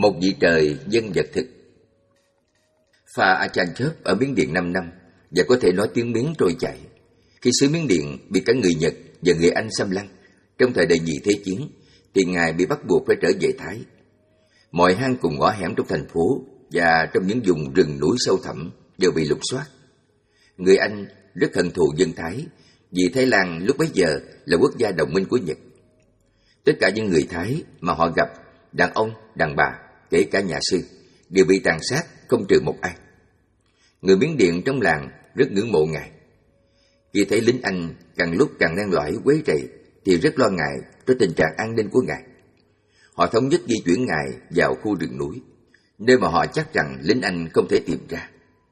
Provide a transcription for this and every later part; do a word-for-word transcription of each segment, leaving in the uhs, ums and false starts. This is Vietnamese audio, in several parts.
Một vị trời dân vật thực. Pha Achan Chớp ở Miến Điện năm năm và có thể nói tiếng Miến trôi chảy. Khi xứ Miến Điện bị cả người Nhật và người Anh xâm lăng trong thời đại nhị thế chiến, thì ngài bị bắt buộc phải trở về Thái. Mọi hang cùng ngõ hẻm trong thành phố và trong những vùng rừng núi sâu thẳm đều bị lục soát. Người Anh rất hận thù dân Thái, vì Thái Lan lúc bấy giờ là quốc gia đồng minh của Nhật. Tất cả những người Thái mà họ gặp, đàn ông, đàn bà, kể cả nhà sư, đều bị tàn sát, không trừ một ai. Người Miến Điện trong làng rất ngưỡng mộ ngài. Khi thấy lính Anh càng lúc càng len lỏi quấy rầy, thì rất lo ngại cho tình trạng an ninh của ngài. Họ thống nhất di chuyển ngài vào khu rừng núi, nơi mà họ chắc rằng lính Anh không thể tìm ra.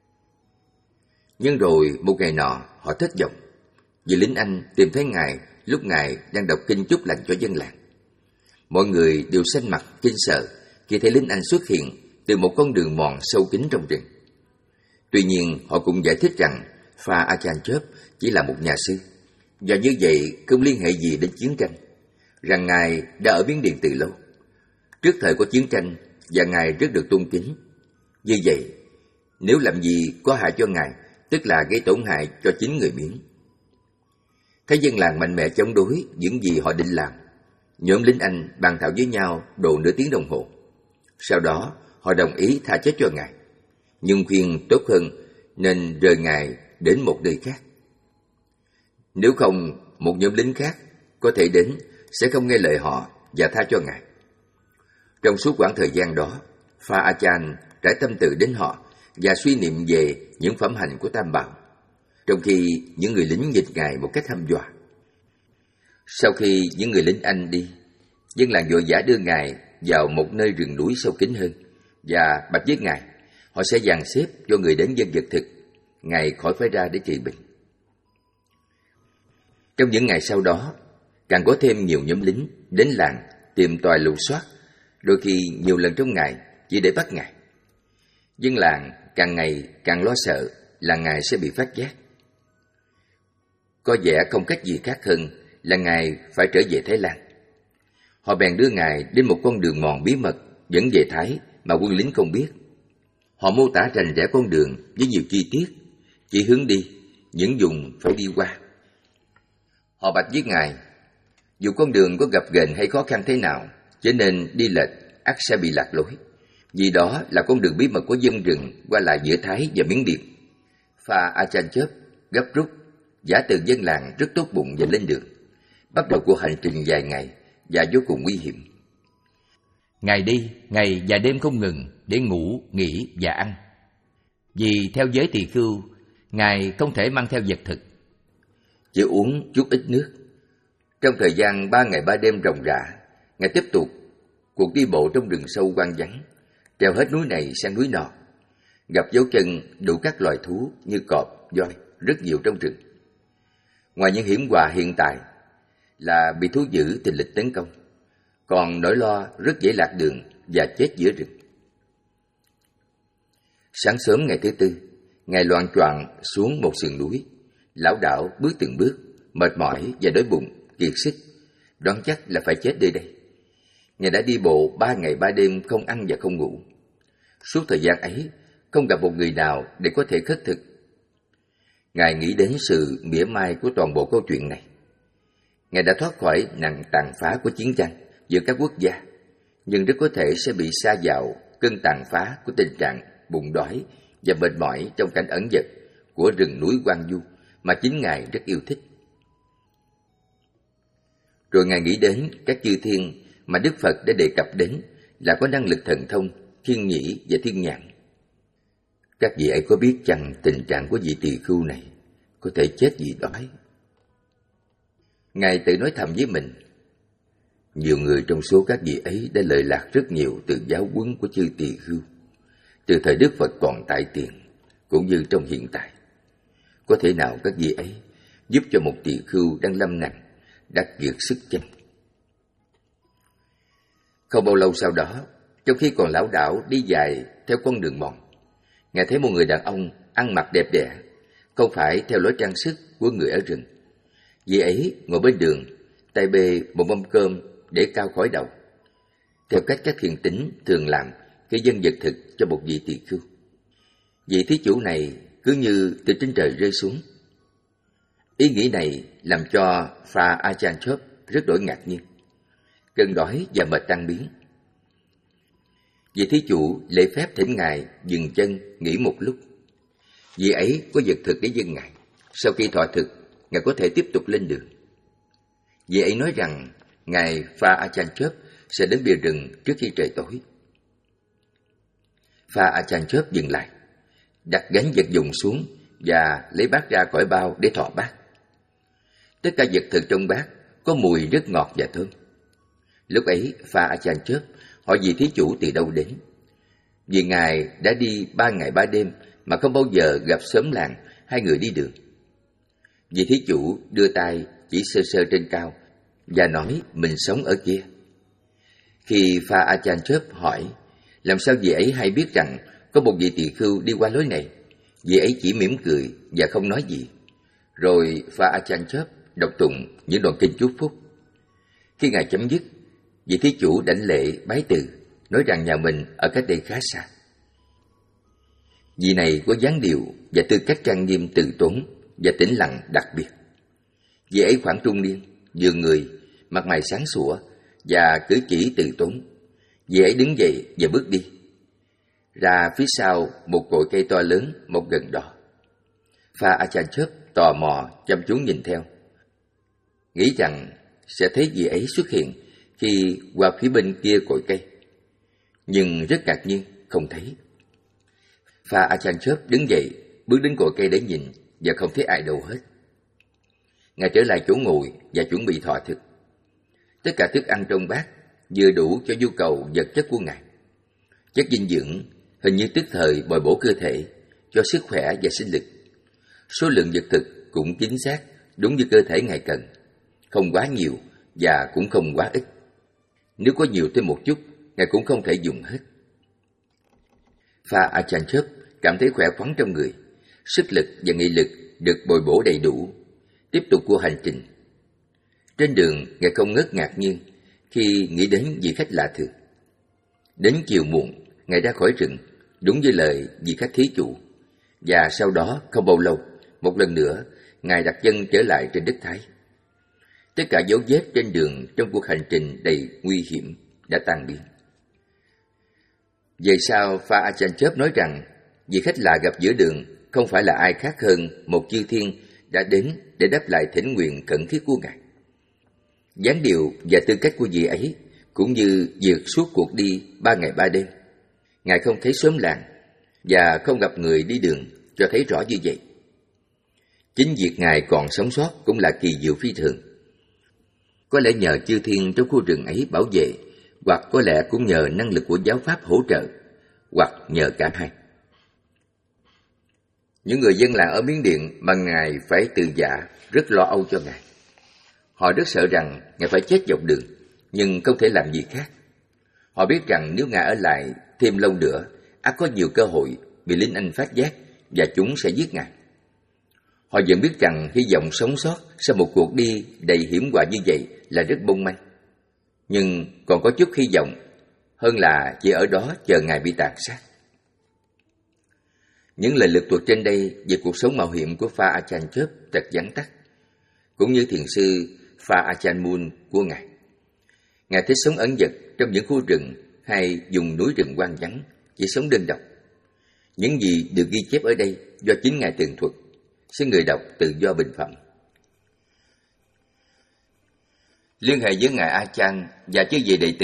Nhưng rồi một ngày nọ họ thất vọng, vì lính Anh tìm thấy ngài lúc ngài đang đọc kinh chúc lành cho dân làng. Mọi người đều xanh mặt kinh sợ khi thấy lính Anh xuất hiện từ một con đường mòn sâu kín trong rừng. Tuy nhiên họ cũng giải thích rằng Pha Achan Chớp chỉ là một nhà sư, và như vậy không liên hệ gì đến chiến tranh, rằng ngài đã ở Miến Điện từ lâu, trước thời có chiến tranh, và ngài rất được tôn kính. Như vậy, nếu làm gì có hại cho ngài, tức là gây tổn hại cho chính người Miến. Thấy dân làng mạnh mẽ chống đối những gì họ định làm, nhóm lính Anh bàn thảo với nhau độ nửa tiếng đồng hồ. Sau đó họ đồng ý tha chết cho ngài, nhưng khuyên tốt hơn nên rời ngài đến một nơi khác. Nếu không, một nhóm lính khác có thể đến sẽ không nghe lời họ và tha cho ngài. Trong suốt quãng thời gian đó, Pha Achan trải tâm tư đến họ và suy niệm về những phẩm hạnh của Tam Bảo, trong khi những người lính nghịch ngài một cách hăm dọa. Sau khi những người lính Anh đi, dân làng vội vã đưa ngài vào một nơi rừng núi sâu kín hơn và bạch với ngài họ sẽ dàn xếp cho người đến dân vật thực, ngài khỏi phải ra để trị bệnh. Trong những ngày sau đó, càng có thêm nhiều nhóm lính đến làng tìm tòi lục soát, đôi khi nhiều lần trong ngày chỉ để bắt ngài. Dân làng càng ngày càng lo sợ là ngài sẽ bị phát giác. Có vẻ không cách gì khác hơn là ngài phải trở về Thái Lan. Họ bèn đưa ngài đến một con đường mòn bí mật dẫn về Thái mà quân lính không biết. Họ mô tả rành rẽ con đường với nhiều chi tiết, chỉ hướng đi, những vùng phải đi qua. Họ bạch với ngài, dù con đường có gập ghềnh hay khó khăn thế nào, cho nên đi lệch ắt sẽ bị lạc lối, vì đó là con đường bí mật của dân rừng qua lại giữa Thái và Miến Điện. Pha Achan Chớp gấp rút giả từ dân làng rất tốt bụng và lên đường, bắt đầu cuộc hành trình dài ngày và vô cùng nguy hiểm. Ngài đi ngày và đêm không ngừng để ngủ, nghỉ và ăn. Vì theo giới tỳ khưu, ngài không thể mang theo vật thực, chỉ uống chút ít nước. Trong thời gian ba ngày ba đêm ròng rã, ngài tiếp tục cuộc đi bộ trong rừng sâu hoang vắng, trèo hết núi này sang núi nọ, gặp dấu chân đủ các loài thú như cọp, voi, rất nhiều trong rừng. Ngoài những hiểm họa hiện tại là bị thú dữ tình lịch tấn công, còn nỗi lo rất dễ lạc đường và chết giữa rừng. Sáng sớm ngày thứ tư, ngài loạng choạng xuống một sườn núi, lảo đảo bước từng bước, mệt mỏi và đói bụng, kiệt sức, đoán chắc là phải chết nơi đây. Ngài đã đi bộ ba ngày ba đêm không ăn và không ngủ. Suốt thời gian ấy, không gặp một người nào để có thể khất thực. Ngài nghĩ đến sự mỉa mai của toàn bộ câu chuyện này. Ngài đã thoát khỏi nạn tàn phá của chiến tranh giữa các quốc gia, nhưng rất có thể sẽ bị sa vào cơn tàn phá của tình trạng bụng đói và mệt mỏi trong cảnh ẩn dật của rừng núi hoang vu mà chính Ngài rất yêu thích. Rồi Ngài nghĩ đến các chư thiên mà Đức Phật đã đề cập đến là có năng lực thần thông, thiên nhĩ và thiên nhãn. Các vị ấy có biết chăng tình trạng của vị tỳ khưu này có thể chết vì đói? Ngài tự nói thầm với mình, nhiều người trong số các vị ấy đã lợi lạc rất nhiều từ giáo huấn của chư tỳ khưu, từ thời Đức Phật còn tại tiền, cũng như trong hiện tại. Có thể nào các vị ấy giúp cho một tỳ khưu đang lâm nặng, đã kiệt sức chăng? Không bao lâu sau đó, trong khi còn lảo đảo đi dài theo con đường mòn, Ngài thấy một người đàn ông ăn mặc đẹp đẽ, không phải theo lối trang sức của người ở rừng. Vị ấy ngồi bên đường, tay bê một mâm cơm để cao khỏi đầu. theo cách các thiền tín thường làm khi dâng vật thực cho một vị tỳ khưu. Vị thí chủ này cứ như từ trên trời rơi xuống. Ý nghĩ này làm cho Pha Ajahn Chöp rất đổi ngạc nhiên. Cơn đói và mệt tan biến. Vị thí chủ lễ phép thỉnh ngài dừng chân nghỉ một lúc. Vị ấy có vật thực để dâng ngài. Sau khi thọ thực, ngài có thể tiếp tục lên đường. Vị ấy nói rằng ngài Pha Ajahn Chöp sẽ đến bìa rừng trước khi trời tối. Pha Ajahn Chöp dừng lại, đặt gánh vật dụng xuống và lấy bát ra khỏi bao để thọ bát. Tất cả vật thực trong bát có mùi rất ngọt và thơm. Lúc ấy Pha Ajahn Chöp hỏi vị thí chủ từ đâu đến. Vì ngài đã đi ba ngày ba đêm mà không bao giờ gặp xóm làng hai người đi đường. Vị thí chủ đưa tay chỉ sơ sơ trên cao và nói mình sống ở kia. Khi Pha Ajahn Chöp hỏi làm sao vị ấy hay biết rằng có một vị tỳ khưu đi qua lối này, vị ấy chỉ mỉm cười và không nói gì. Rồi Pha Ajahn Chöp đọc tụng những đoạn kinh chúc phúc. Khi ngài chấm dứt, vị thí chủ đảnh lễ bái từ, nói rằng nhà mình ở cách đây khá xa. Vị này có dáng điệu và tư cách trang nghiêm từ tốn và tĩnh lặng đặc biệt. Vị ấy khoảng trung niên, vườn người, mặt mày sáng sủa và cử chỉ từ tốn. Vị ấy đứng dậy và bước đi. Ra phía sau một cội cây to lớn, một gân đỏ. Pha Ajahn Chöp tò mò chăm chú nhìn theo, nghĩ rằng sẽ thấy vị ấy xuất hiện khi qua phía bên kia cội cây. Nhưng rất ngạc nhiên không thấy. Pha Ajahn Chöp đứng dậy, bước đến cội cây để nhìn và không thấy ai đâu hết. Ngài trở lại chỗ ngồi và chuẩn bị thọ thực. Tất cả thức ăn trong bát vừa đủ cho nhu cầu vật chất của ngài. Chất dinh dưỡng hình như tức thời bồi bổ cơ thể, cho sức khỏe và sinh lực. Số lượng vật thực cũng chính xác, đúng như cơ thể ngài cần, không quá nhiều và cũng không quá ít. Nếu có nhiều thêm một chút, ngài cũng không thể dùng hết. Pha Ajahn Chöp cảm thấy khỏe khoắn trong người, sức lực và nghị lực được bồi bổ đầy đủ, tiếp tục cuộc hành trình. Trên đường, ngài không ngớt ngạc nhiên khi nghĩ đến vị khách lạ thường. Đến chiều muộn, ngài ra khỏi rừng, đúng như lời vị khách thí chủ. Và sau đó, không bao lâu, một lần nữa, ngài đặt chân trở lại trên đất Thái. Tất cả dấu vết trên đường trong cuộc hành trình đầy nguy hiểm đã tan biến. Về sau, Pha Ajahn Chöp nói rằng vị khách lạ gặp giữa đường không phải là ai khác hơn một chư thiên đã đến để đáp lại thỉnh nguyện khẩn thiết của ngài. Dáng điệu và tư cách của vị ấy cũng như việc suốt cuộc đi ba ngày ba đêm, ngài không thấy xóm làng và không gặp người đi đường, cho thấy rõ như vậy. Chính việc ngài còn sống sót cũng là kỳ diệu phi thường. Có lẽ nhờ chư thiên trong khu rừng ấy bảo vệ, hoặc có lẽ cũng nhờ năng lực của giáo pháp hỗ trợ, hoặc nhờ cả hai. Những người dân làng ở Miến Điện mà ngài phải từ giả rất lo âu cho ngài. Họ rất sợ rằng ngài phải chết dọc đường, nhưng không thể làm gì khác. Họ biết rằng nếu ngài ở lại thêm lâu nữa, ắt có nhiều cơ hội bị lính Anh phát giác và chúng sẽ giết ngài. Họ vẫn biết rằng hy vọng sống sót sau một cuộc đi đầy hiểm họa như vậy là rất mong manh. Nhưng còn có chút hy vọng hơn là chỉ ở đó chờ ngài bị tàn sát. Những lời lực thuật trên đây về cuộc sống mạo hiểm của Pha Ajahn Chöp thật vắn tắt, cũng như thiền sư Pha Ajahn Mun của ngài. Ngài thích sống ẩn dật trong những khu rừng hay vùng núi rừng hoang vắng, chỉ sống đơn độc. Những gì được ghi chép ở đây do chính ngài tường thuật, xin người đọc tự do bình phẩm. Liên hệ với ngài Ajahn và chư vị đệ tử.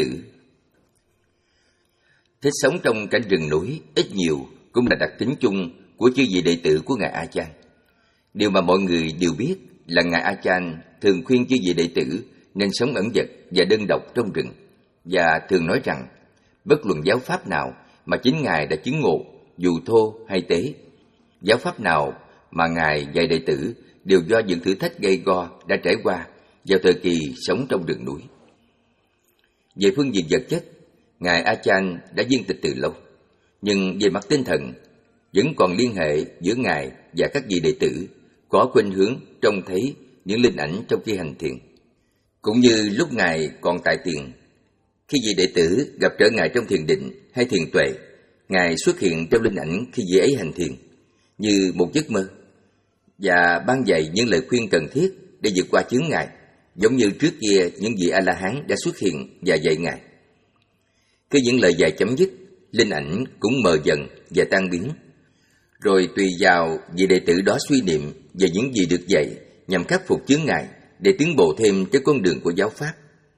Thích sống trong cảnh rừng núi ít nhiều cũng là đặc tính chung của chư vị đệ tử của ngài Ajahn. Điều mà mọi người đều biết là ngài Ajahn thường khuyên chư vị đệ tử nên sống ẩn dật và đơn độc trong rừng, và thường nói rằng bất luận giáo pháp nào mà chính ngài đã chứng ngộ, dù thô hay tế, giáo pháp nào mà ngài dạy đệ tử đều do những thử thách gay go đã trải qua vào thời kỳ sống trong rừng núi. Về phương diện vật chất, ngài Ajahn đã viên tịch từ lâu, nhưng về mặt tinh thần vẫn còn liên hệ giữa ngài và các vị đệ tử có khuynh hướng trông thấy những linh ảnh trong khi hành thiền. Cũng như lúc ngài còn tại tiền, Khi vị đệ tử gặp trở ngại trong thiền định hay thiền tuệ, Ngài xuất hiện trong linh ảnh khi vị ấy hành thiền, như một giấc mơ, và ban dạy những lời khuyên cần thiết để vượt qua chướng ngại, giống như trước kia những vị A-la-hán đã xuất hiện và dạy Ngài. Khi những lời dạy chấm dứt, linh ảnh cũng mờ dần và tan biến, rồi tùy vào vị đệ tử đó suy niệm về những gì được dạy nhằm khắc phục chướng ngại để tiến bộ thêm trên con đường của giáo pháp.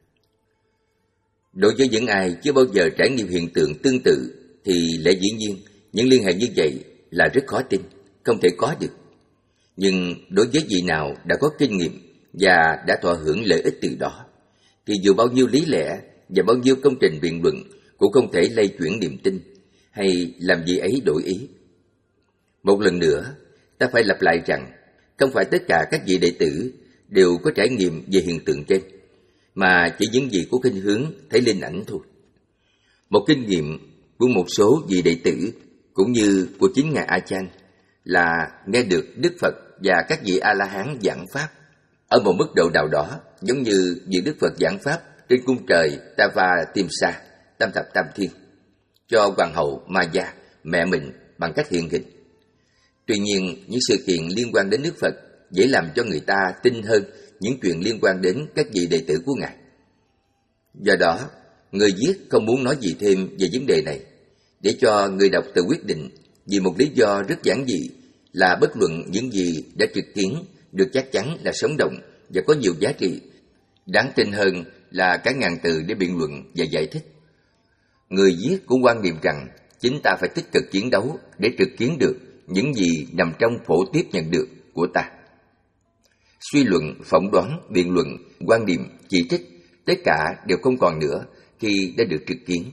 Đối với những ai chưa bao giờ trải nghiệm hiện tượng tương tự thì lẽ dĩ nhiên những liên hệ như vậy là rất khó tin, không thể có được. Nhưng đối với vị nào đã có kinh nghiệm và đã thọ hưởng lợi ích từ đó, thì dù bao nhiêu lý lẽ và bao nhiêu công trình biện luận cũng không thể lay chuyển niềm tin hay làm gì ấy đổi ý. Một lần nữa, ta phải lặp lại rằng không phải tất cả các vị đệ tử đều có trải nghiệm về hiện tượng trên, mà chỉ những gì có khuynh hướng thấy linh ảnh thôi. Một kinh nghiệm của một số vị đệ tử cũng như của chính Ngài A Chan là nghe được Đức Phật và các vị A-la-hán giảng pháp ở một mức độ nào đó, giống như vị Đức Phật giảng pháp trên cung trời Tavatimsa, Tam Thập Tam Thiên, cho hoàng hậu Maya, mẹ mình, bằng cách hiện hình. Tuy nhiên, những sự kiện liên quan đến Đức Phật dễ làm cho người ta tin hơn những chuyện liên quan đến các vị đệ tử của Ngài. Do đó, người viết không muốn nói gì thêm về vấn đề này, để cho người đọc tự quyết định vì một lý do rất giản dị là bất luận những gì đã trực kiến được chắc chắn là sống động và có nhiều giá trị, đáng tin hơn là cả ngàn từ để biện luận và giải thích. Người viết cũng quan niệm rằng chính ta phải tích cực chiến đấu để trực kiến được những gì nằm trong phổ tiếp nhận được của ta. Suy luận, phỏng đoán, biện luận, quan điểm, chỉ trích, tất cả đều không còn nữa khi đã được trực kiến.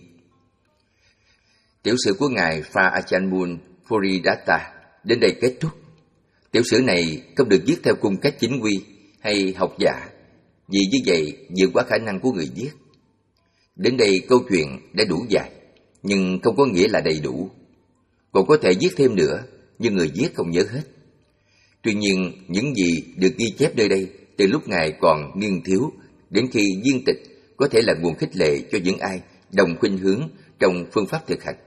Tiểu sử của Ngài Pha Achanmun Phoridatta đến đây kết thúc. Tiểu sử này không được viết theo cung cách chính quy hay học giả, vì như vậy vượt quá khả năng của người viết. Đến đây câu chuyện đã đủ dài, nhưng không có nghĩa là đầy đủ. Còn có thể viết thêm nữa, nhưng người viết không nhớ hết. Tuy nhiên, những gì được ghi chép nơi đây từ lúc Ngài còn niên thiếu đến khi viên tịch có thể là nguồn khích lệ cho những ai đồng khuynh hướng trong phương pháp thực hành.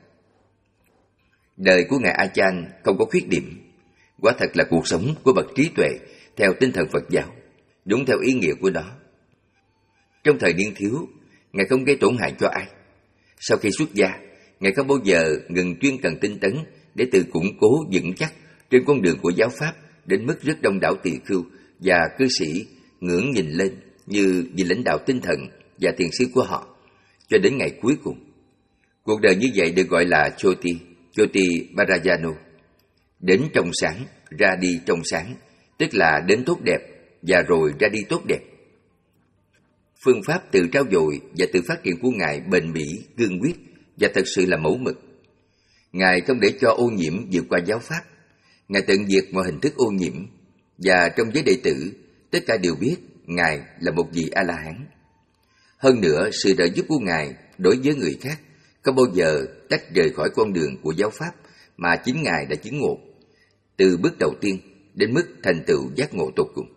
Đời của Ngài A Chan không có khuyết điểm, quả thật là cuộc sống của bậc trí tuệ theo tinh thần Phật giáo, đúng theo ý nghĩa của nó. Trong thời niên thiếu, Ngài không gây tổn hại cho ai. Sau khi xuất gia, Ngài không bao giờ ngừng chuyên cần tinh tấn để tự củng cố vững chắc trên con đường của giáo pháp, đến mức rất đông đảo tỳ khưu và cư sĩ ngưỡng nhìn lên như vị lãnh đạo tinh thần và thiền sư của họ, cho đến ngày cuối cùng. Cuộc đời như vậy được gọi là Choti, Choti Parayano, đến trong sáng, ra đi trong sáng, tức là đến tốt đẹp và rồi ra đi tốt đẹp. Phương pháp tự trau dồi và tự phát triển của Ngài bền bỉ, cương quyết và thật sự là mẫu mực. Ngài không để cho ô nhiễm vượt qua giáo pháp. Ngài tận diệt mọi hình thức ô nhiễm, và trong giới đệ tử, tất cả đều biết Ngài là một vị A-la-hán. Hơn nữa, sự trợ giúp của Ngài đối với người khác không bao giờ tách rời khỏi con đường của giáo pháp mà chính Ngài đã chứng ngộ, từ bước đầu tiên đến mức thành tựu giác ngộ tột cùng.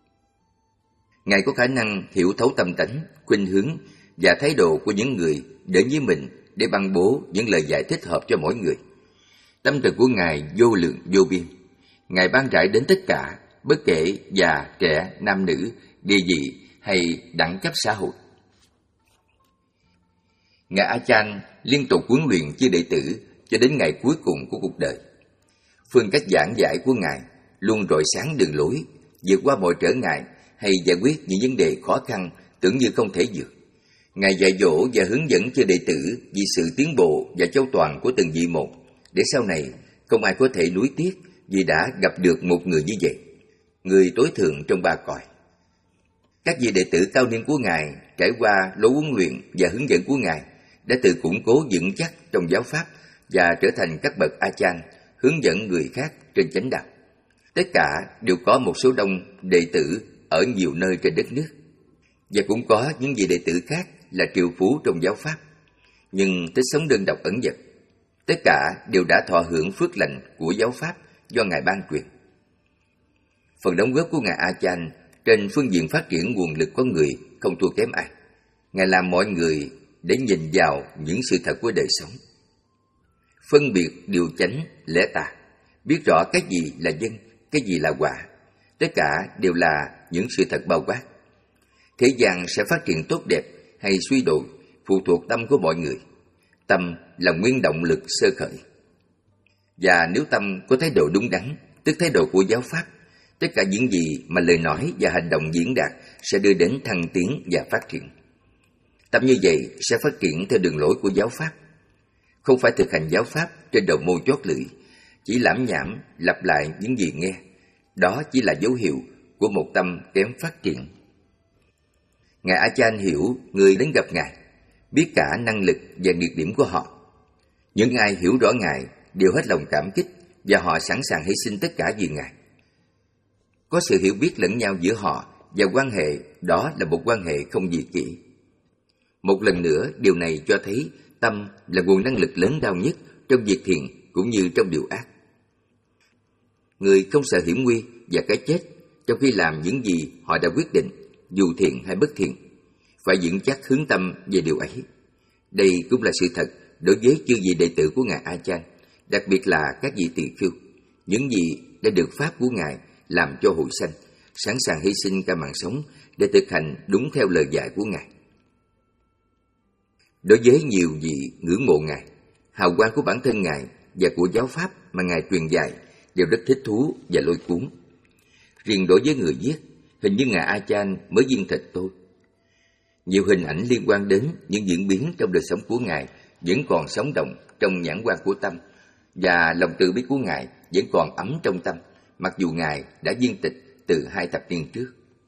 Ngài có khả năng hiểu thấu tâm tánh, khuynh hướng và thái độ của những người đến với mình để ban bố những lời giải thích hợp cho mỗi người. Tâm từ của Ngài vô lượng vô biên. Ngài ban rải đến tất cả, bất kể già, trẻ, nam nữ, địa vị hay đẳng cấp xã hội. Ngài A Chan liên tục huấn luyện chư đệ tử cho đến ngày cuối cùng của cuộc đời. Phương cách giảng giải của Ngài luôn rọi sáng đường lối, vượt qua mọi trở ngại hay giải quyết những vấn đề khó khăn tưởng như không thể vượt. Ngài dạy dỗ và hướng dẫn cho đệ tử vì sự tiến bộ và châu toàn của từng vị một, để sau này không ai có thể nuối tiếc vì đã gặp được một người như vậy, người tối thượng trong ba cõi. Các vị đệ tử cao niên của Ngài trải qua lối huấn luyện và hướng dẫn của Ngài đã tự củng cố vững chắc trong giáo pháp và trở thành các bậc A-chan hướng dẫn người khác trên chánh đạo. Tất cả đều có một số đông đệ tử ở nhiều nơi trên đất nước, và cũng có những vị đệ tử khác là triệu phú trong giáo pháp, nhưng thích sống đơn độc ẩn dật. Tất cả đều đã thọ hưởng phước lành của giáo pháp do Ngài ban truyền. Phần đóng góp của Ngài A Chan trên phương diện phát triển nguồn lực con người không thua kém ai. Ngài làm mọi người để nhìn vào những sự thật của đời sống. Phân biệt điều chánh, lẽ tà, biết rõ cái gì là nhân, cái gì là quả, tất cả đều là những sự thật bao quát. Thế gian sẽ phát triển tốt đẹp hay suy đồi phụ thuộc tâm của mọi người. Tâm là nguyên động lực sơ khởi. Và nếu tâm có thái độ đúng đắn, tức thái độ của giáo pháp, tất cả những gì mà lời nói và hành động diễn đạt sẽ đưa đến thăng tiến và phát triển. Tâm như vậy sẽ phát triển theo đường lối của giáo pháp, không phải thực hành giáo pháp trên đầu môi chót lưỡi, chỉ lảm nhảm lặp lại những gì nghe. Đó chỉ là dấu hiệu của một tâm kém phát triển. Ngài A Chan hiểu người đến gặp Ngài, biết cả năng lực và nhược điểm của họ. Những ai hiểu rõ Ngài đều hết lòng cảm kích và họ sẵn sàng hy sinh tất cả vì Ngài. Có sự hiểu biết lẫn nhau giữa họ và quan hệ đó là một quan hệ không dị kỷ. Một lần nữa, điều này cho thấy tâm là nguồn năng lực lớn lao nhất trong việc thiện cũng như trong điều ác. Người không sợ hiểm nguy và cái chết trong khi làm những gì họ đã quyết định, dù thiện hay bất thiện, phải vững chắc hướng tâm về điều ấy. Đây cũng là sự thật đối với chư vị đệ tử của Ngài A Chan, đặc biệt là các vị tỳ khưu. Những gì đã được pháp của Ngài làm cho hội sanh, sẵn sàng hy sinh cả mạng sống để thực hành đúng theo lời dạy của Ngài. Đối với nhiều vị ngưỡng mộ Ngài, hào quang của bản thân Ngài và của giáo pháp mà Ngài truyền dạy đều rất thích thú và lôi cuốn. Riêng đối với người viết, hình như Ngài A Chan mới viên thịt thôi. Nhiều hình ảnh liên quan đến những diễn biến trong đời sống của Ngài vẫn còn sống động trong nhãn quan của tâm, và lòng từ bi của Ngài vẫn còn ấm trong tâm, mặc dù Ngài đã viên tịch từ hai thập niên trước.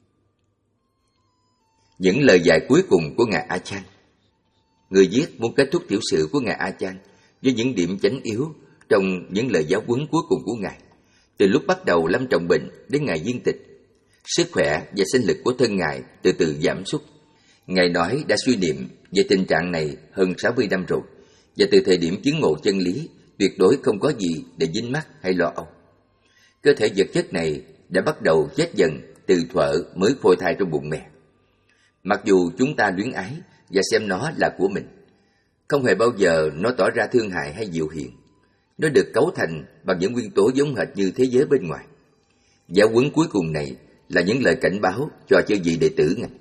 Những lời dạy cuối cùng của Ngài A Chan. Người viết muốn kết thúc tiểu sử của Ngài A Chan với những điểm chánh yếu trong những lời giáo huấn cuối cùng của Ngài. Từ lúc bắt đầu lâm trọng bệnh đến Ngài viên tịch, sức khỏe và sinh lực của thân Ngài từ từ giảm sút. Ngài nói đã suy niệm về tình trạng này hơn sáu mươi năm rồi, và từ thời điểm chứng ngộ chân lý, tuyệt đối không có gì để dính mắc hay lo âu. Cơ thể vật chất này đã bắt đầu chết dần từ thuở mới phôi thai trong bụng mẹ. Mặc dù chúng ta luyến ái và xem nó là của mình, không hề bao giờ nó tỏ ra thương hại hay dịu hiền. Nó được cấu thành bằng những nguyên tố giống hệt như thế giới bên ngoài. Giáo huấn cuối cùng này là những lời cảnh báo cho chư vị đệ tử Ngài.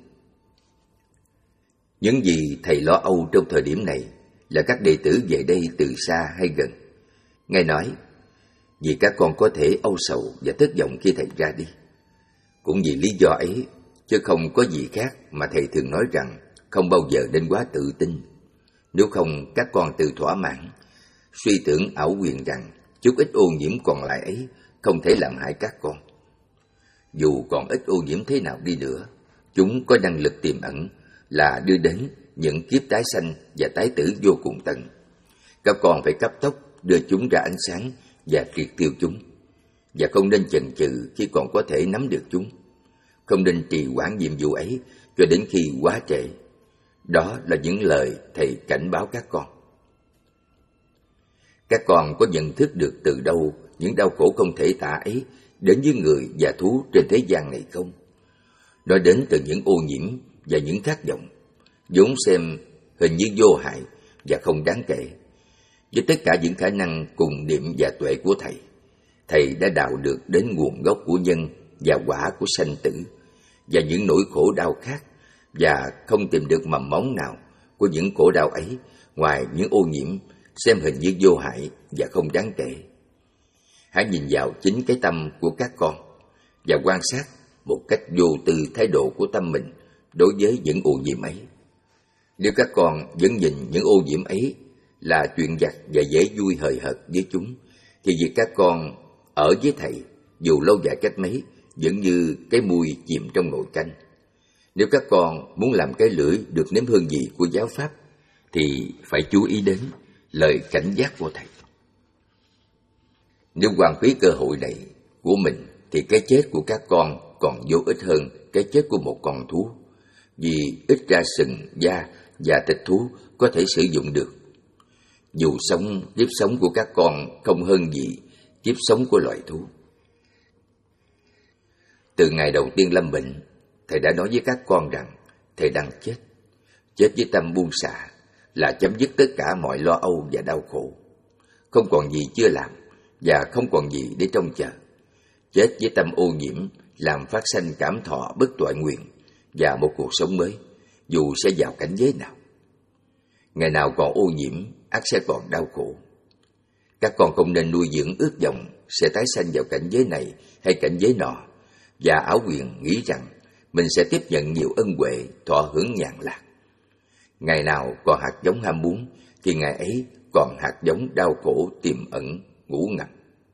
Những gì Thầy lo âu trong thời điểm này là các đệ tử về đây từ xa hay gần. Ngài nói, vì các con có thể âu sầu và thất vọng khi Thầy ra đi. Cũng vì lý do ấy, chứ không có gì khác mà Thầy thường nói rằng không bao giờ nên quá tự tin. Nếu không, các con tự thỏa mãn, suy tưởng ảo quyền rằng chút ít ô nhiễm còn lại ấy không thể làm hại các con. Dù còn ít ô nhiễm thế nào đi nữa, chúng có năng lực tiềm ẩn là đưa đến những kiếp tái sanh và tái tử vô cùng tận. Các con phải cấp tốc đưa chúng ra ánh sáng và triệt tiêu chúng, và không nên chần chừ khi còn có thể nắm được chúng. Không nên trì hoãn nhiệm vụ ấy cho đến khi quá trễ. Đó là những lời Thầy cảnh báo các con. Các con có nhận thức được từ đâu những đau khổ không thể tả ấy đến với người và thú trên thế gian này không? Nó đến từ những ô nhiễm và những khát vọng, vốn xem hình như vô hại và không đáng kể. Với tất cả những khả năng cùng niệm và tuệ của Thầy, Thầy đã đào được đến nguồn gốc của nhân và quả của sanh tử và những nỗi khổ đau khác, và không tìm được mầm móng nào của những khổ đau ấy ngoài những ô nhiễm xem hình như vô hại và không đáng kể. Hãy nhìn vào chính cái tâm của các con và quan sát một cách vô tư thái độ của tâm mình đối với những ô nhiễm ấy. Nếu các con vẫn nhìn những ô nhiễm ấy là chuyện vặt và dễ vui hời hợt với chúng, thì việc các con ở với Thầy dù lâu dài cách mấy vẫn như cái mùi chìm trong nồi canh. Nếu các con muốn làm cái lưỡi được nếm hương vị của giáo pháp, thì phải chú ý đến lời cảnh giác của Thầy. Nếu hoang phí cơ hội này của mình, thì cái chết của các con còn vô ích hơn cái chết của một con thú, vì ít ra sừng, da và thịt thú có thể sử dụng được. Dù sống, kiếp sống của các con không hơn gì kiếp sống của loài thú. Từ ngày đầu tiên lâm bệnh, Thầy đã nói với các con rằng Thầy đang chết, chết với tâm buông xả, là chấm dứt tất cả mọi lo âu và đau khổ. Không còn gì chưa làm và không còn gì để trông chờ. Chết với tâm ô nhiễm làm phát sanh cảm thọ bất toại nguyện và một cuộc sống mới, dù sẽ vào cảnh giới nào. Ngày nào còn ô nhiễm, ắt sẽ còn đau khổ. Các con không nên nuôi dưỡng ước vọng sẽ tái sanh vào cảnh giới này hay cảnh giới nọ, và ảo quyền nghĩ rằng mình sẽ tiếp nhận nhiều ân huệ, thọ hưởng nhàn lạc. Ngày nào còn hạt giống ham muốn, thì ngày ấy còn hạt giống đau khổ tiềm ẩn, ngủ ngầm.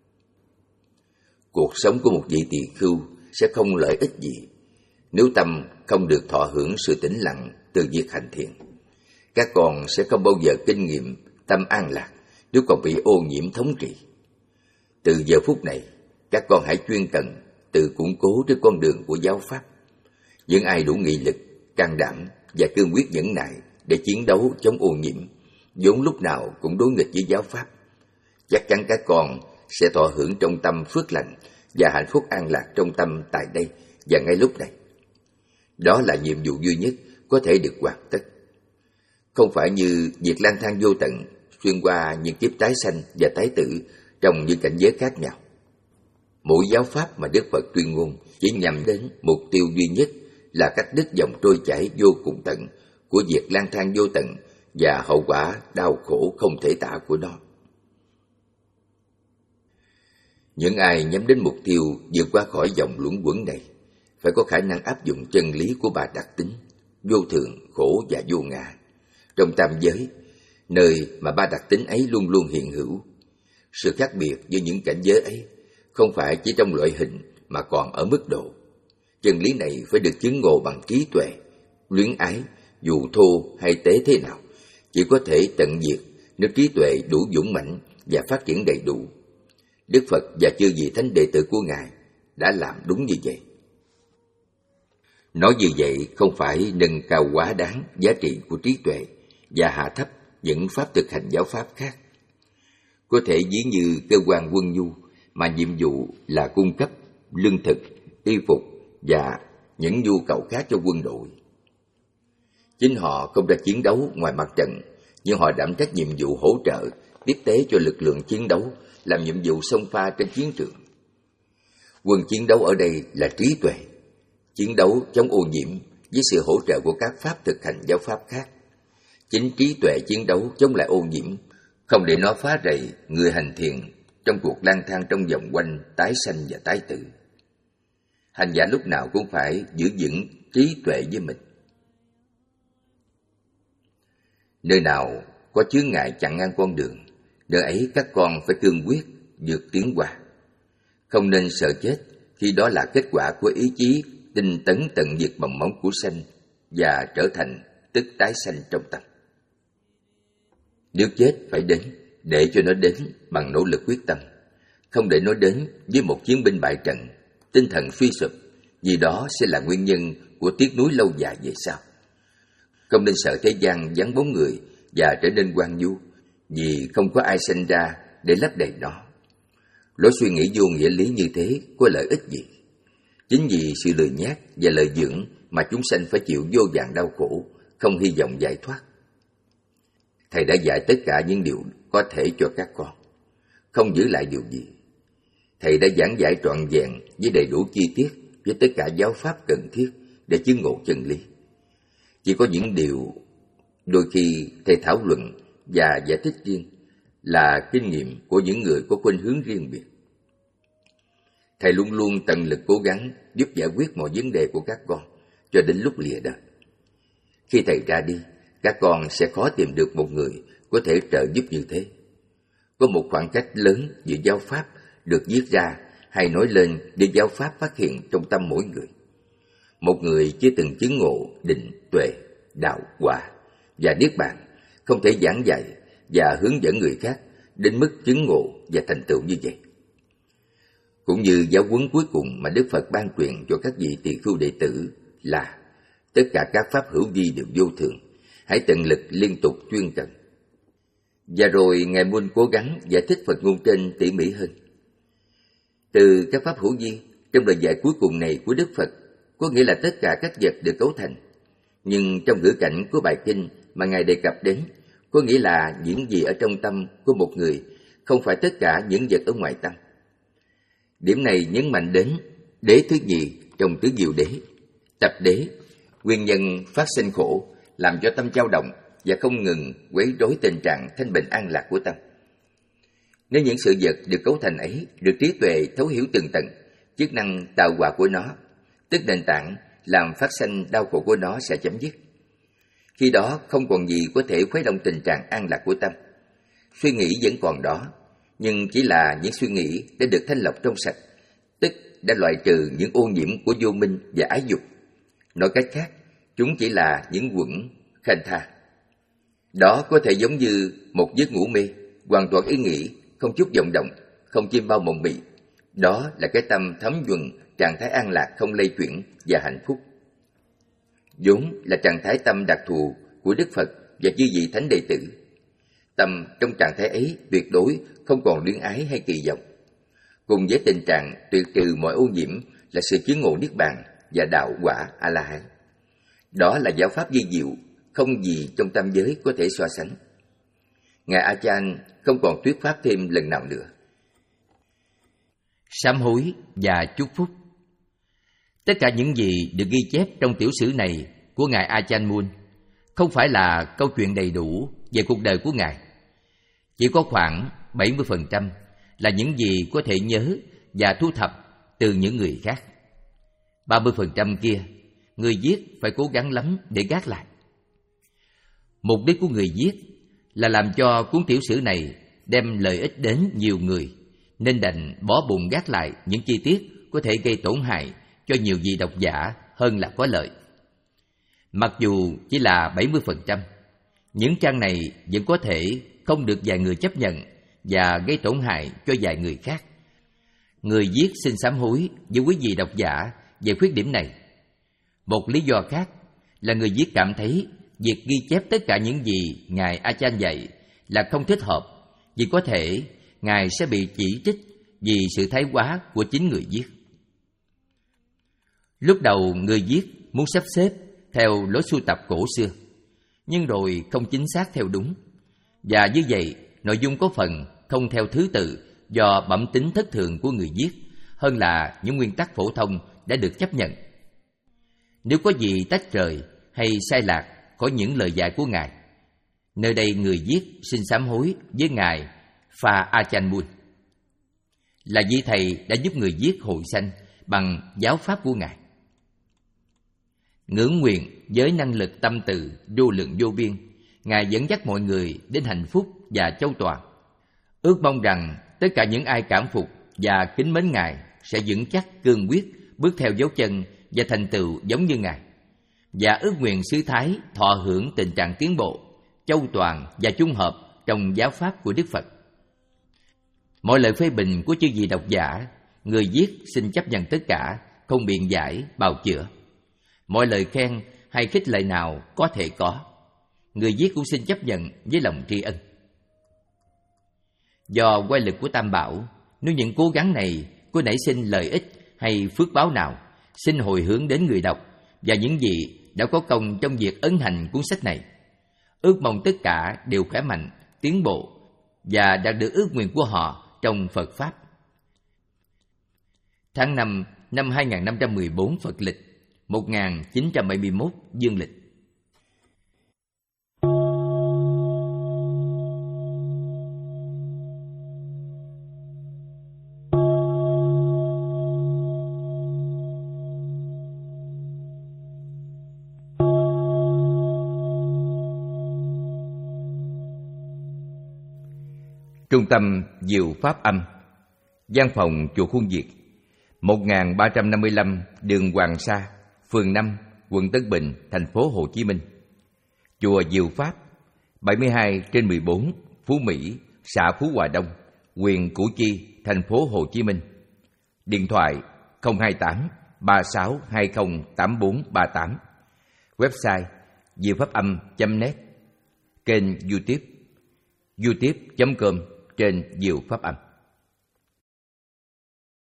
Cuộc sống của một vị tỳ khưu sẽ không lợi ích gì nếu tâm không được thọ hưởng sự tĩnh lặng từ việc hành thiện. Các con sẽ không bao giờ kinh nghiệm tâm an lạc nếu còn bị ô nhiễm thống trị. Từ giờ phút này, các con hãy chuyên cần tự củng cố trên con đường của giáo pháp. Những ai đủ nghị lực, can đảm và cương quyết nhẫn nại để chiến đấu chống ô nhiễm, vốn lúc nào cũng đối nghịch với giáo pháp, chắc chắn các con sẽ thọ hưởng trong tâm phước lành và hạnh phúc an lạc trong tâm tại đây và ngay lúc này. Đó là nhiệm vụ duy nhất có thể được hoàn tất. Không phải như việc lang thang vô tận xuyên qua những kiếp tái sanh và tái tử trong những cảnh giới khác nhau. Mỗi giáo pháp mà Đức Phật tuyên ngôn chỉ nhằm đến mục tiêu duy nhất là cắt đứt dòng trôi chảy vô cùng tận của việc lang thang vô tận và hậu quả đau khổ không thể tả của nó. Những ai nhắm đến mục tiêu vượt qua khỏi dòng luẩn quẩn này phải có khả năng áp dụng chân lý của ba đặc tính vô thường, khổ và vô ngã trong tam giới, nơi mà ba đặc tính ấy luôn luôn hiện hữu. Sự khác biệt giữa những cảnh giới ấy không phải chỉ trong loại hình mà còn ở mức độ. Chân lý này phải được chứng ngộ bằng trí tuệ. Luyến ái, dù thô hay tế thế nào, chỉ có thể tận diệt nếu trí tuệ đủ dũng mãnh và phát triển đầy đủ. Đức Phật và chư vị thánh đệ tử của Ngài đã làm đúng như vậy. Nói như vậy không phải nâng cao quá đáng giá trị của trí tuệ và hạ thấp những pháp thực hành giáo pháp khác. Có thể ví như cơ quan quân nhu mà nhiệm vụ là cung cấp lương thực, y phục và những nhu cầu khác cho quân đội. Chính họ không ra chiến đấu ngoài mặt trận, nhưng họ đảm trách nhiệm vụ hỗ trợ, tiếp tế cho lực lượng chiến đấu, làm nhiệm vụ xông pha trên chiến trường. Quân chiến đấu ở đây là trí tuệ, chiến đấu chống ô nhiễm với sự hỗ trợ của các pháp thực hành giáo pháp khác. Chính trí tuệ chiến đấu chống lại ô nhiễm, không để nó phá rầy người hành thiện trong cuộc lang thang trong vòng quanh tái sanh và tái tử. Hành giả lúc nào cũng phải giữ vững trí tuệ với mình. Nơi nào có chướng ngại chặn ngang con đường, nơi ấy các con phải cương quyết vượt tiến qua. Không nên sợ chết khi đó là kết quả của ý chí tinh tấn tận diệt mầm móng của sanh và trở thành tức tái sanh trong tâm. Nếu chết phải đến, để cho nó đến bằng nỗ lực quyết tâm, không để nó đến với một chiến binh bại trận, tinh thần suy sụp, vì đó sẽ là nguyên nhân của tiếc nuối lâu dài về sau. Không nên sợ thế gian vắng bóng người và trở nên hoang vu, vì không có ai sinh ra để lấp đầy nó. Lối suy nghĩ vô nghĩa lý như thế có lợi ích gì? Chính vì sự lười nhác và lợi dưỡng mà chúng sanh phải chịu vô vàn đau khổ, không hy vọng giải thoát. Thầy đã dạy tất cả những điều có thể cho các con, không giữ lại điều gì. Thầy đã giảng giải trọn vẹn với đầy đủ chi tiết với tất cả giáo pháp cần thiết để chứng ngộ chân lý. Chỉ có những điều đôi khi thầy thảo luận và giải thích riêng là kinh nghiệm của những người có khuynh hướng riêng biệt. Thầy luôn luôn tận lực cố gắng giúp giải quyết mọi vấn đề của các con cho đến lúc lìa đời. Khi thầy ra đi, các con sẽ khó tìm được một người có thể trợ giúp như thế. Có một khoảng cách lớn giữa giáo pháp được viết ra hay nói lên để giáo pháp phát hiện trong tâm mỗi người. Một người chưa từng chứng ngộ định, tuệ, đạo, quả và niết bàn không thể giảng dạy và hướng dẫn người khác đến mức chứng ngộ và thành tựu như vậy. Cũng như giáo huấn cuối cùng mà Đức Phật ban truyền cho các vị tỳ khưu đệ tử là tất cả các pháp hữu vi đều vô thường, hãy tận lực liên tục chuyên cần. Và rồi Ngài muốn cố gắng giải thích Phật ngôn trên tỉ mỉ hơn. Từ các pháp hữu vi, trong lời dạy cuối cùng này của Đức Phật, có nghĩa là tất cả các vật được cấu thành. Nhưng trong ngữ cảnh của bài kinh mà Ngài đề cập đến, có nghĩa là những gì ở trong tâm của một người, không phải tất cả những vật ở ngoài tâm. Điểm này nhấn mạnh đến đế thứ nhì trong tứ diệu đế, tập đế, nguyên nhân phát sinh khổ, làm cho tâm dao động và không ngừng quấy rối tình trạng thanh bình an lạc của tâm. Nếu những sự vật được cấu thành ấy được trí tuệ thấu hiểu tường tận, chức năng tạo hóa của nó, tức nền tảng làm phát sinh đau khổ của nó sẽ chấm dứt. Khi đó không còn gì có thể khuấy động tình trạng an lạc của tâm. Suy nghĩ vẫn còn đó, nhưng chỉ là những suy nghĩ đã được thanh lọc trong sạch, tức đã loại trừ những ô nhiễm của vô minh và ái dục. Nói cách khác, chúng chỉ là những quẩn khanh tha. Đó có thể giống như một giấc ngủ mê, hoàn toàn ý nghĩ, không chút vọng động, không chim bao mộng mị. Đó là cái tâm thấm nhuần trạng thái an lạc không lay chuyển và hạnh phúc. Vốn là trạng thái tâm đặc thù của Đức Phật và chư vị thánh đệ tử. Tâm trong trạng thái ấy tuyệt đối không còn luyến ái hay kỳ vọng. Cùng với tình trạng tuyệt trừ mọi ô nhiễm là sự chứng ngộ niết bàn và đạo quả A-la-hán. Đó là giáo pháp vi diệu, không gì trong tam giới có thể so sánh. Ngài A Chan không còn thuyết pháp thêm lần nào nữa. Sám hối và chúc phúc. Tất cả những gì được ghi chép trong tiểu sử này của Ngài A Chan Mun không phải là câu chuyện đầy đủ về cuộc đời của Ngài. Chỉ có khoảng bảy mươi phần trăm là những gì có thể nhớ và thu thập từ những người khác. ba mươi phần trăm kia, người viết phải cố gắng lắm để gác lại. Mục đích của người viết là làm cho cuốn tiểu sử này đem lợi ích đến nhiều người, nên đành bó bụng gác lại những chi tiết có thể gây tổn hại cho nhiều vị độc giả hơn là có lợi. Mặc dù chỉ là bảy mươi phần trăm, những trang này vẫn có thể không được vài người chấp nhận và gây tổn hại cho vài người khác. Người viết xin sám hối với quý vị độc giả về khuyết điểm này. Một lý do khác là người viết cảm thấy việc ghi chép tất cả những gì Ngài A Chan dạy là không thích hợp, vì có thể Ngài sẽ bị chỉ trích vì sự thái quá của chính người viết. Lúc đầu người viết muốn sắp xếp theo lối sưu tập cổ xưa, nhưng rồi không chính xác theo đúng, và như vậy nội dung có phần không theo thứ tự do bẩm tính thất thường của người viết hơn là những nguyên tắc phổ thông đã được chấp nhận. Nếu có gì tách rời hay sai lạc khỏi những lời dạy của Ngài, nơi đây người viết xin sám hối với Ngài Pha Achan Mun, là vị thầy đã giúp người viết hồi sanh bằng giáo pháp của Ngài. Ngưỡng nguyện với năng lực tâm từ vô lượng vô biên, Ngài dẫn dắt mọi người đến hạnh phúc và châu toàn. Ước mong rằng tất cả những ai cảm phục và kính mến Ngài sẽ vững chắc cương quyết bước theo dấu chân và thành tựu giống như Ngài, và ước nguyện xứ Thái thọ hưởng tình trạng tiến bộ, châu toàn và chung hợp trong giáo pháp của Đức Phật. Mọi lời phê bình của chư vị độc giả, người viết xin chấp nhận tất cả, không biện giải, bào chữa. Mọi lời khen hay khích lệ nào có thể có, người viết cũng xin chấp nhận với lòng tri ân. Do quay lực của Tam Bảo, nếu những cố gắng này có nảy sinh lợi ích hay phước báo nào, xin hồi hướng đến người đọc và những gì đã có công trong việc ấn hành cuốn sách này. Ước mong tất cả đều khỏe mạnh, tiến bộ và đạt được ước nguyện của họ trong Phật Pháp. Tháng năm năm hai nghìn năm trăm mười bốn Phật lịch, một nghìn chín trăm bảy mươi mốt Dương lịch. Trung tâm Diệu Pháp Âm, văn phòng chùa Khuôn Việt, một nghìn ba trăm năm mươi lăm đường Hoàng Sa, phường năm, quận Tân Bình, thành phố Hồ Chí Minh. Chùa Diệu Pháp, bảy mươi hai trên mười bốn, Phú Mỹ, xã Phú Hòa Đông, huyện Củ Chi, thành phố Hồ Chí Minh. Điện thoại không hai tám ba sáu hai không tám bốn ba tám. Website diệu pháp âm chấm net. Kênh YouTube youtube chấm com trên Diệu Pháp Âm.